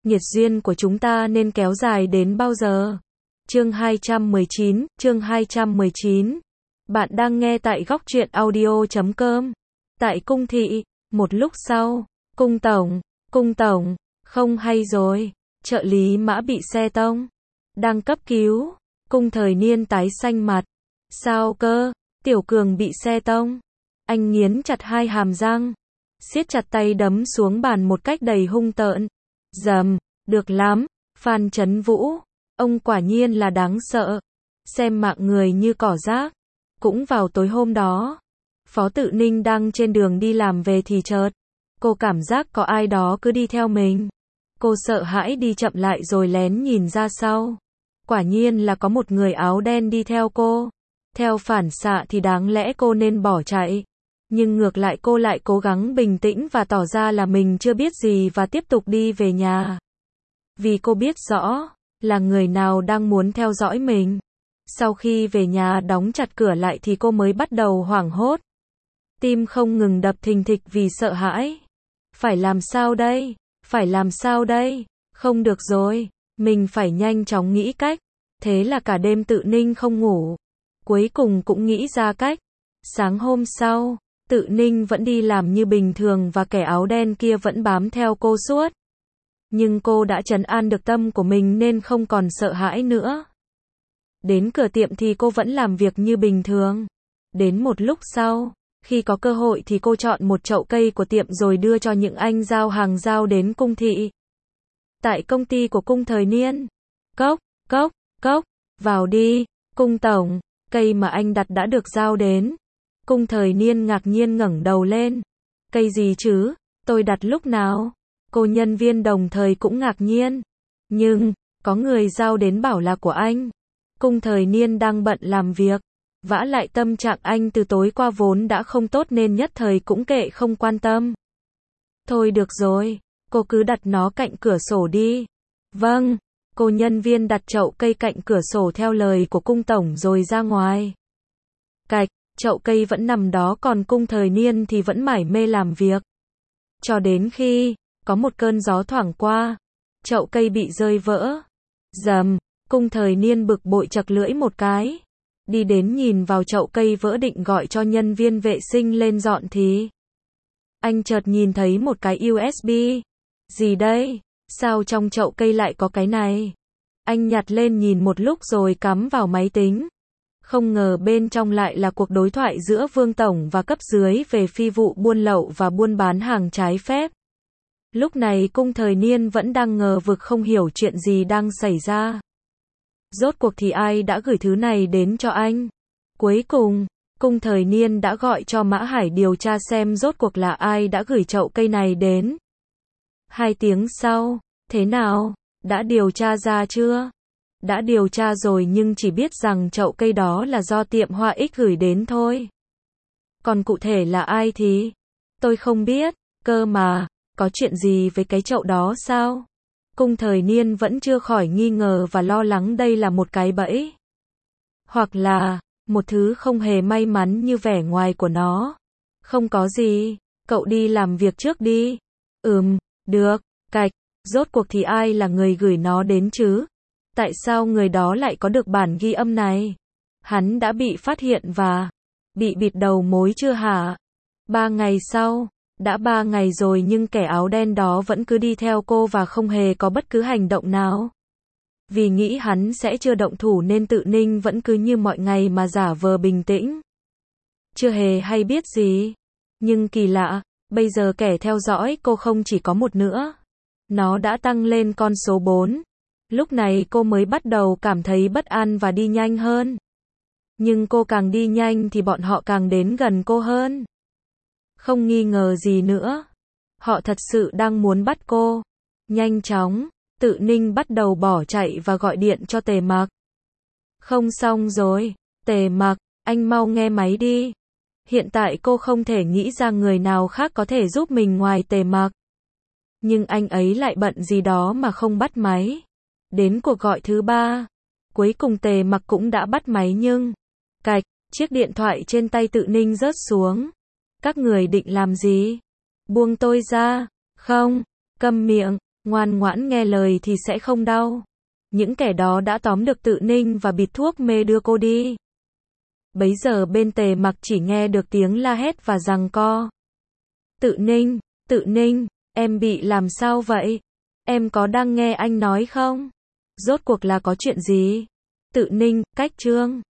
nhiệt duyên của chúng ta nên kéo dài đến bao giờ? Chương 219. Bạn đang nghe tại góc truyện audio.com. Tại cung thị, một lúc sau, cung tổng, không hay rồi, trợ lý Mã bị xe tông, đang cấp cứu. Cung Thời Niên tái xanh mặt. Sao cơ? Tiểu Cường bị xe tông. Anh nghiến chặt hai hàm răng, siết chặt tay đấm xuống bàn một cách đầy hung tợn. Dầm, được lắm, Phan Chấn Vũ, ông quả nhiên là đáng sợ. Xem mạng người như cỏ rác. Cũng vào tối hôm đó, Phó Tự Ninh đang trên đường đi làm về thì chợt, cô cảm giác có ai đó cứ đi theo mình. Cô sợ hãi đi chậm lại rồi lén nhìn ra sau. Quả nhiên là có một người áo đen đi theo cô. Theo phản xạ thì đáng lẽ cô nên bỏ chạy. Nhưng ngược lại cô lại cố gắng bình tĩnh và tỏ ra là mình chưa biết gì và tiếp tục đi về nhà. Vì cô biết rõ là người nào đang muốn theo dõi mình. Sau khi về nhà đóng chặt cửa lại thì cô mới bắt đầu hoảng hốt. Tim không ngừng đập thình thịch vì sợ hãi. Phải làm sao đây? Không được rồi, mình phải nhanh chóng nghĩ cách. Thế là cả đêm Tự Ninh không ngủ. Cuối cùng cũng nghĩ ra cách. Sáng hôm sau, Tự Ninh vẫn đi làm như bình thường và kẻ áo đen kia vẫn bám theo cô suốt. Nhưng cô đã trấn an được tâm của mình nên không còn sợ hãi nữa. Đến cửa tiệm thì cô vẫn làm việc như bình thường. Đến một lúc sau, khi có cơ hội thì cô chọn một chậu cây của tiệm rồi đưa cho những anh giao hàng giao đến cung thị. Tại công ty của Cung Thời Niên. Cốc, vào đi, Cung tổng, cây mà anh đặt đã được giao đến. Cung Thời Niên ngạc nhiên ngẩng đầu lên. Cây gì chứ, tôi đặt lúc nào? Cô nhân viên đồng thời cũng ngạc nhiên. Nhưng, có người giao đến bảo là của anh. Cung Thời Niên đang bận làm việc. Vả lại tâm trạng anh từ tối qua vốn đã không tốt nên nhất thời cũng kệ không quan tâm. Thôi được rồi, cô cứ đặt nó cạnh cửa sổ đi. Vâng, cô nhân viên đặt chậu cây cạnh cửa sổ theo lời của Cung tổng rồi ra ngoài. Cạch, chậu cây vẫn nằm đó còn Cung Thời Niên thì vẫn mải mê làm việc. Cho đến khi có một cơn gió thoảng qua, chậu cây bị rơi vỡ. Dầm, Cung Thời Niên bực bội chật lưỡi một cái. Đi đến nhìn vào chậu cây vỡ định gọi cho nhân viên vệ sinh lên dọn thì anh chợt nhìn thấy một cái USB. Gì đây? Sao trong chậu cây lại có cái này? Anh nhặt lên nhìn một lúc rồi cắm vào máy tính. Không ngờ bên trong lại là cuộc đối thoại giữa Vương tổng và cấp dưới về phi vụ buôn lậu và buôn bán hàng trái phép. Lúc này Cung Thời Niên vẫn đang ngờ vực không hiểu chuyện gì đang xảy ra. Rốt cuộc thì ai đã gửi thứ này đến cho anh? Cuối cùng, Cung Thời Niên đã gọi cho Mã Hải điều tra xem rốt cuộc là ai đã gửi chậu cây này đến. 2 tiếng sau, thế nào? Đã điều tra ra chưa? Đã điều tra rồi nhưng chỉ biết rằng chậu cây đó là do tiệm Hoa Ích gửi đến thôi. Còn cụ thể là ai thì tôi không biết, cơ mà, có chuyện gì với cái chậu đó sao? Cung Thời Niên vẫn chưa khỏi nghi ngờ và lo lắng đây là một cái bẫy. Hoặc là, một thứ không hề may mắn như vẻ ngoài của nó. Không có gì, cậu đi làm việc trước đi. Được, cạch, rốt cuộc thì ai là người gửi nó đến chứ? Tại sao người đó lại có được bản ghi âm này? Hắn đã bị phát hiện và bị bịt đầu mối chưa hả? 3 ngày sau, đã 3 ngày rồi nhưng kẻ áo đen đó vẫn cứ đi theo cô và không hề có bất cứ hành động nào. Vì nghĩ hắn sẽ chưa động thủ nên Tự Ninh vẫn cứ như mọi ngày mà giả vờ bình tĩnh. Chưa hề hay biết gì. Nhưng kỳ lạ, bây giờ kẻ theo dõi cô không chỉ có một nữa. Nó đã tăng lên con số 4. Lúc này cô mới bắt đầu cảm thấy bất an và đi nhanh hơn. Nhưng cô càng đi nhanh thì bọn họ càng đến gần cô hơn. Không nghi ngờ gì nữa. Họ thật sự đang muốn bắt cô. Nhanh chóng, Tự Ninh bắt đầu bỏ chạy và gọi điện cho Tề Mặc. Không xong rồi, Tề Mặc, anh mau nghe máy đi. Hiện tại cô không thể nghĩ ra người nào khác có thể giúp mình ngoài Tề Mặc. Nhưng anh ấy lại bận gì đó mà không bắt máy. Đến cuộc gọi thứ 3. Cuối cùng Tề Mặc cũng đã bắt máy nhưng cạch, chiếc điện thoại trên tay Tự Ninh rớt xuống. Các người định làm gì? Buông tôi ra. Không, câm miệng. Ngoan ngoãn nghe lời thì sẽ không đau. Những kẻ đó đã tóm được Tự Ninh và bịt thuốc mê đưa cô đi. Bấy giờ bên Tề Mặc chỉ nghe được tiếng la hét và giằng co. Tự Ninh, em bị làm sao vậy? Em có đang nghe anh nói không? Rốt cuộc là có chuyện gì? Tự Ninh, cách Trương.